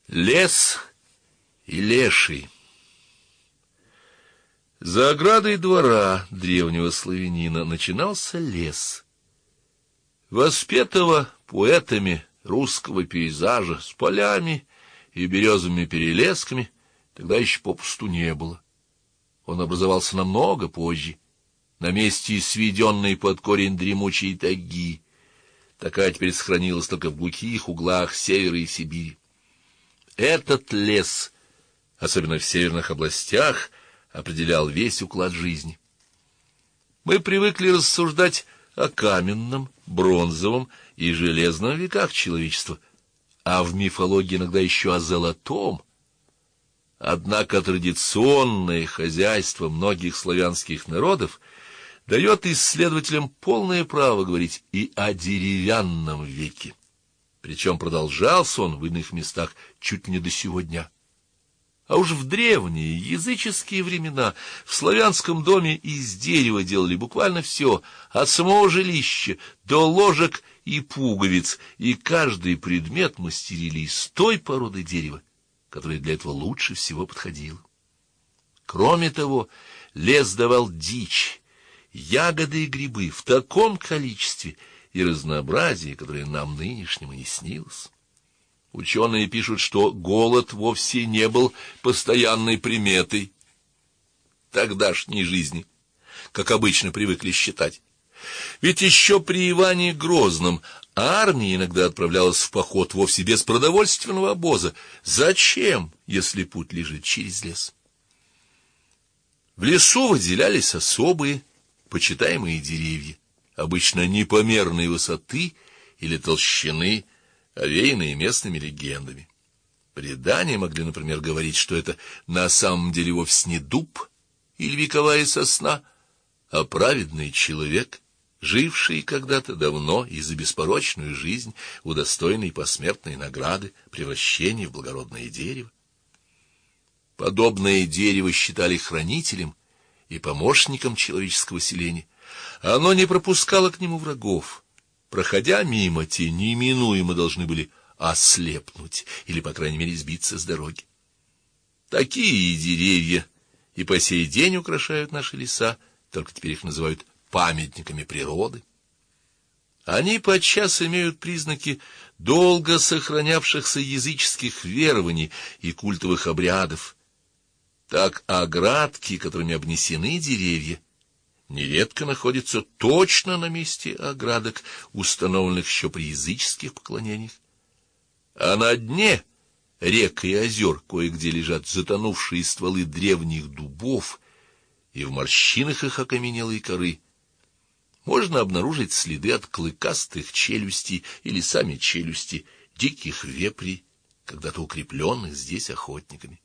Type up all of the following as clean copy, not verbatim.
Лес и леший. За оградой двора древнего славянина начинался лес. Воспетого поэтами русского пейзажа с полями и березовыми перелесками тогда еще попусту не было. Он образовался намного позже, на месте сведенной под корень дремучей тайги. Такая теперь сохранилась только в глухих углах севера и Сибири. Этот лес, особенно в северных областях, определял весь уклад жизни. Мы привыкли рассуждать о каменном, бронзовом и железном веках человечества, а в мифологии иногда еще о золотом. Однако традиционное хозяйство многих славянских народов дает исследователям полное право говорить и о деревянном веке. Причем продолжался он в иных местах чуть ли не до сего дня. А уж в древние языческие времена в славянском доме из дерева делали буквально все, от самого жилища до ложек и пуговиц, и каждый предмет мастерили из той породы дерева, которая для этого лучше всего подходила. Кроме того, лес давал дичь, ягоды и грибы в таком количестве и разнообразии, которое нам нынешним и не снилось. Ученые пишут, что голод вовсе не был постоянной приметой тогдашней жизни, как обычно привыкли считать. Ведь еще при Иване Грозном армия иногда отправлялась в поход вовсе без продовольственного обоза. Зачем, если путь лежит через лес? В лесу выделялись особые, почитаемые деревья, обычно непомерной высоты или толщины, овеянные местными легендами. Предания могли, например, говорить, что это на самом деле вовсе не дуб или вековая сосна, а праведный человек, живший когда-то давно и за беспорочную жизнь удостоенный посмертной награды превращения в благородное дерево. Подобное дерево считали хранителем и помощником человеческого селения. Оно не пропускало к нему врагов. Проходя мимо, те неминуемо должны были ослепнуть или, по крайней мере, сбиться с дороги. Такие деревья и по сей день украшают наши леса, только теперь их называют памятниками природы. Они подчас имеют признаки долго сохранявшихся языческих верований и культовых обрядов. Так оградки, которыми обнесены деревья, нередко находятся точно на месте оградок, установленных еще при языческих поклонениях. А на дне рек и озер кое-где лежат затонувшие стволы древних дубов, и в морщинах их окаменелой коры можно обнаружить следы от клыкастых челюстей или сами челюсти диких вепрей, когда-то укрепленных здесь охотниками.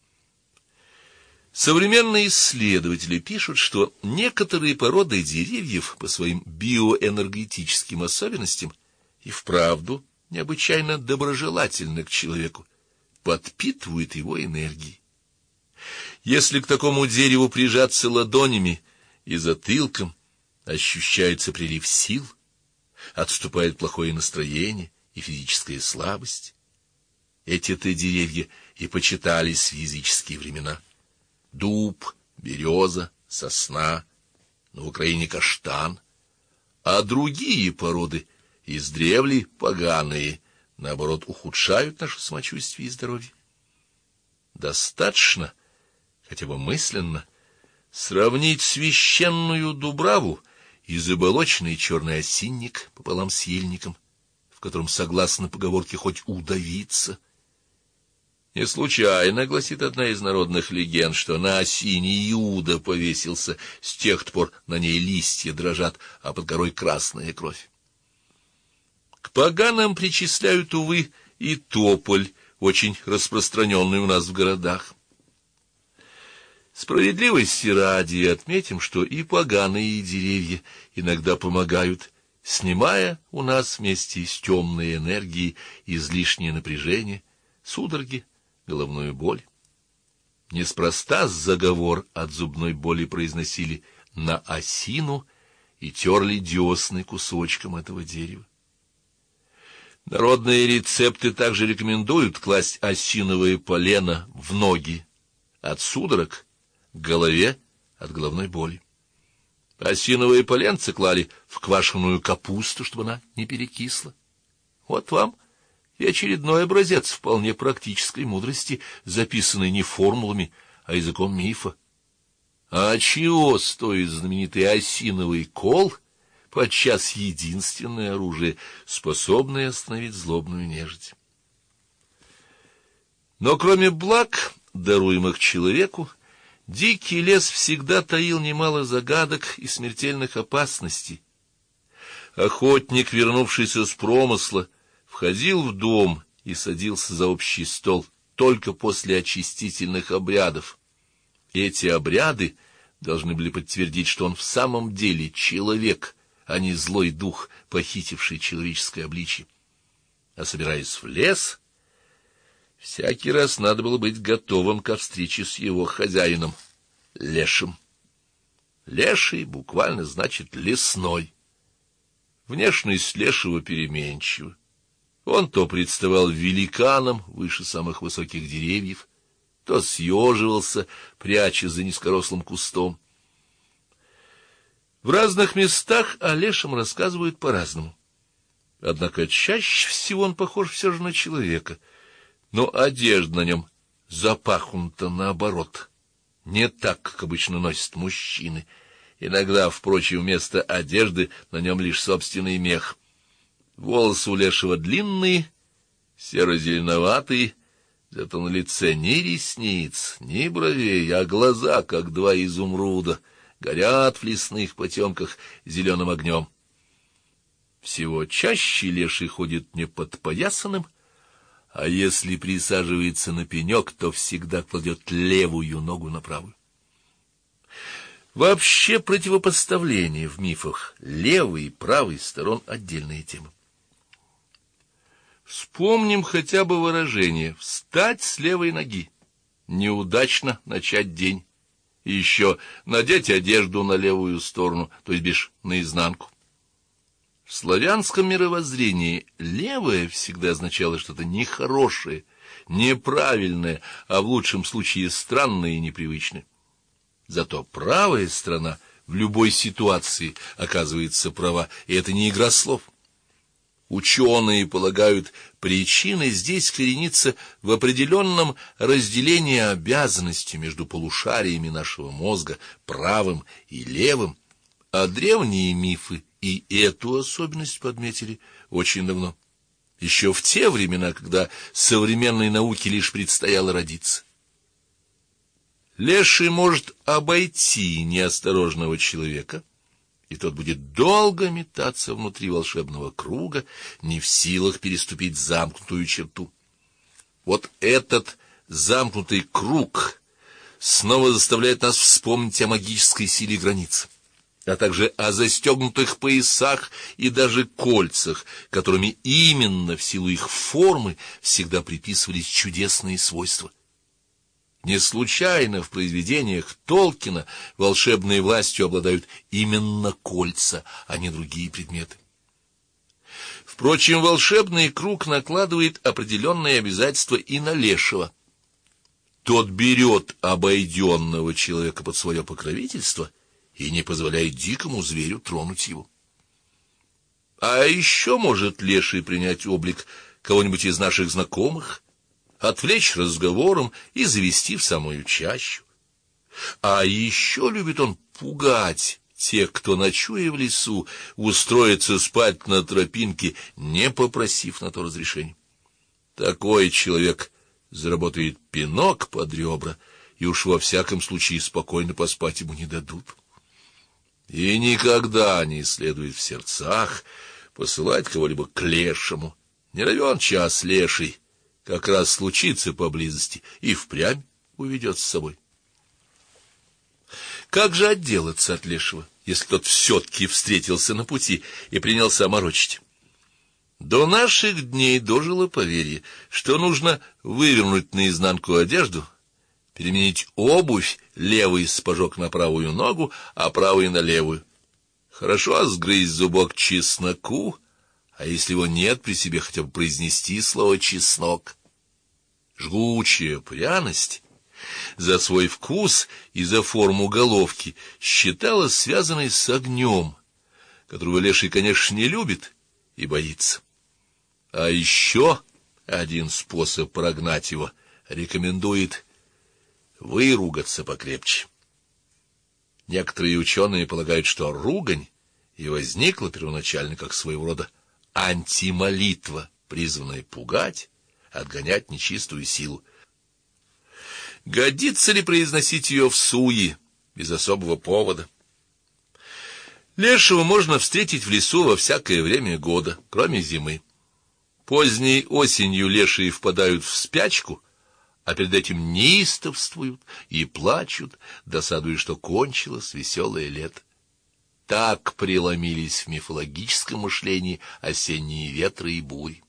Современные исследователи пишут, что некоторые породы деревьев по своим биоэнергетическим особенностям и вправду необычайно доброжелательны к человеку, подпитывают его энергией. Если к такому дереву прижаться ладонями и затылком, ощущается прилив сил, отступает плохое настроение и физическая слабость. Эти-то деревья и почитались в языческие времена. Дуб, береза, сосна, на Украине каштан, а другие породы, издревле поганые, наоборот, ухудшают наше самочувствие и здоровье. Достаточно, хотя бы мысленно, сравнить священную дубраву и заболоченный черный осинник пополам с ельником, в котором, согласно поговорке, хоть удавиться. Не случайно гласит одна из народных легенд, что на осине Иуда повесился, с тех пор на ней листья дрожат, а под корой красная кровь. К поганам причисляют, увы, и тополь, очень распространенный у нас в городах. Справедливости ради отметим, что и поганые деревья иногда помогают, снимая у нас вместе с темной энергией излишнее напряжение, судороги, головную боль. Неспроста заговор от зубной боли произносили на осину и терли десны кусочком этого дерева. Народные рецепты также рекомендуют класть осиновое полено в ноги от судорог, к голове от головной боли. Осиновые поленца клали в квашеную капусту, чтобы она не перекисла. Вот вам и очередной образец вполне практической мудрости, записанный не формулами, а языком мифа. А чего стоит знаменитый осиновый кол, подчас единственное оружие, способное остановить злобную нежить? Но кроме благ, даруемых человеку, дикий лес всегда таил немало загадок и смертельных опасностей. Охотник, вернувшийся с промысла, входил в дом и садился за общий стол только после очистительных обрядов. Эти обряды должны были подтвердить, что он в самом деле человек, а не злой дух, похитивший человеческое обличье. А собираясь в лес, всякий раз надо было быть готовым ко встрече с его хозяином, лешим. Леший буквально значит лесной. Внешность лешего переменчива. Он то представал великаном выше самых высоких деревьев, то съеживался, прячась за низкорослым кустом. В разных местах о лешем рассказывают по-разному. Однако чаще всего он похож все же на человека, но одежда на нем запахнута наоборот, не так, как обычно носят мужчины. Иногда, впрочем, вместо одежды на нем лишь собственный мех. Волосы у лешего длинные, серо-зеленоватые, зато на лице ни ресниц, ни бровей, а глаза, как два изумруда, горят в лесных потемках зеленым огнем. Всего чаще леший ходит не подпоясанным, а если присаживается на пенек, то всегда кладет левую ногу на правую. Вообще противопоставление в мифах левой и правой сторон отдельная тема. Вспомним хотя бы выражение «встать с левой ноги», «неудачно начать день», и еще «надеть одежду на левую сторону», то есть бишь наизнанку. В славянском мировоззрении левое всегда означало что-то нехорошее, неправильное, а в лучшем случае странное и непривычное. Зато правая сторона в любой ситуации оказывается права, и это не игра слов. Ученые полагают, причина здесь коренится в определенном разделении обязанностей между полушариями нашего мозга, правым и левым, а древние мифы и эту особенность подметили очень давно, еще в те времена, когда современной науке лишь предстояло родиться. Леший может обойти неосторожного человека, и тот будет долго метаться внутри волшебного круга, не в силах переступить замкнутую черту. Вот этот замкнутый круг снова заставляет нас вспомнить о магической силе границ, а также о застегнутых поясах и даже кольцах, которыми именно в силу их формы всегда приписывались чудесные свойства. Не случайно в произведениях Толкина волшебной властью обладают именно кольца, а не другие предметы. Впрочем, волшебный круг накладывает определенные обязательства и на лешего. Тот берет обойденного человека под свое покровительство и не позволяет дикому зверю тронуть его. А еще может леший принять облик кого-нибудь из наших знакомых, отвлечь разговором и завести в самую чащу. А еще любит он пугать тех, кто, ночуя в лесу, устроится спать на тропинке, не попросив на то разрешения. Такой человек заработает пинок под ребра, и уж во всяком случае спокойно поспать ему не дадут. И никогда не следует в сердцах посылать кого-либо к лешему. Не равен час леший как раз случится поблизости и впрямь уведет с собой. Как же отделаться от лешего, если тот все-таки встретился на пути и принялся морочить? До наших дней дожило поверье, что нужно вывернуть наизнанку одежду, переменить обувь, левый сапожок на правую ногу, а правый на левую. Хорошо сгрызть зубок чесноку, а если его нет при себе, хотя бы произнести слово «чеснок». Жгучая пряность за свой вкус и за форму головки считалась связанной с огнем, которого леший, конечно, не любит и боится. А еще один способ прогнать его рекомендует выругаться покрепче. Некоторые ученые полагают, что ругань и возникла первоначально как своего рода антимолитва, призванная пугать, отгонять нечистую силу. Годится ли произносить ее всуе, без особого повода? Лешего можно встретить в лесу во всякое время года, кроме зимы. Поздней осенью лешие впадают в спячку, а перед этим неистовствуют и плачут, досадуя, что кончилось веселое лето. Так преломились в мифологическом мышлении осенние ветры и бури.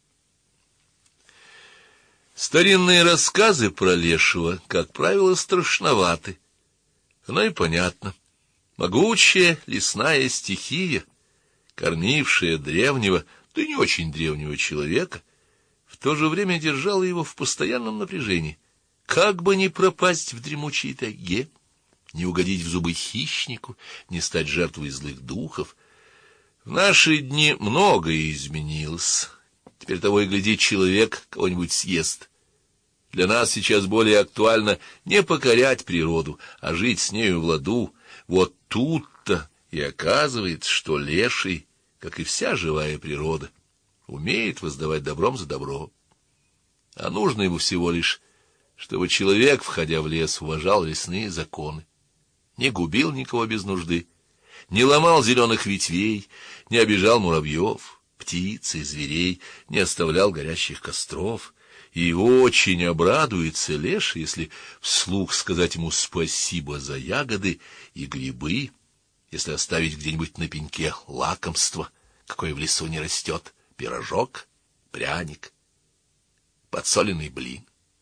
Старинные рассказы про лешего, как правило, страшноваты. Оно и понятно. Могучая лесная стихия, кормившая древнего, да и не очень древнего человека, в то же время держала его в постоянном напряжении, как бы не пропасть в дремучей тайге, не угодить в зубы хищнику, не стать жертвой злых духов. В наши дни многое изменилось. Теперь того и гляди, человек кого-нибудь съест. Для нас сейчас более актуально не покорять природу, а жить с нею в ладу. Вот тут-то и оказывается, что леший, как и вся живая природа, умеет воздавать добром за добро. А нужно ему всего лишь, чтобы человек, входя в лес, уважал лесные законы, не губил никого без нужды, не ломал зеленых ветвей, не обижал муравьев, птиц и зверей, не оставлял горящих костров. И очень обрадуется леший, если вслух сказать ему спасибо за ягоды и грибы, если оставить где-нибудь на пеньке лакомство, какое в лесу не растет, пирожок, пряник, подсоленный блин.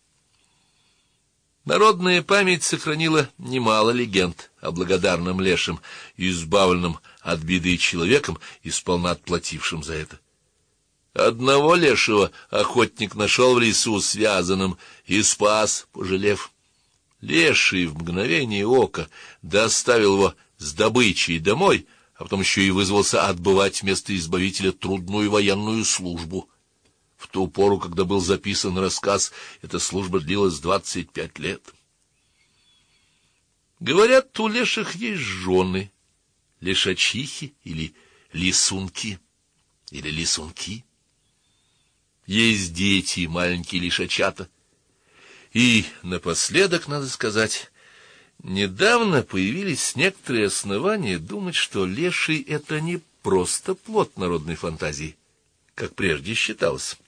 Народная память сохранила немало легенд о благодарном лешем, избавленном от беды человеком и сполна отплатившем за это. Одного лешего охотник нашел в лесу связанным и спас, пожалев. Леший в мгновение ока доставил его с добычей домой, а потом еще и вызвался отбывать вместо избавителя трудную военную службу. В ту пору, когда был записан рассказ, эта служба длилась 25 лет. Говорят, у леших есть жены, лешачихи или лисунки, или лисунки. Есть дети, маленькие лишачата. И напоследок, надо сказать, недавно появились некоторые основания думать, что леший — это не просто плод народной фантазии, как прежде считалось.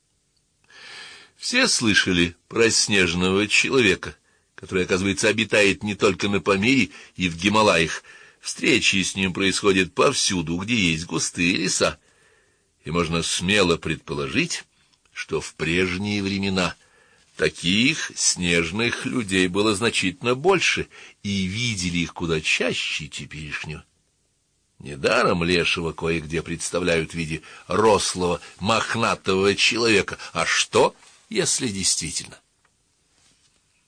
Все слышали про снежного человека, который, оказывается, обитает не только на Памире и в Гималаях. Встречи с ним происходят повсюду, где есть густые леса. И можно смело предположить, что в прежние времена таких снежных людей было значительно больше, и видели их куда чаще теперешнего. Недаром лешего кое-где представляют в виде рослого, мохнатого человека. А что, если действительно?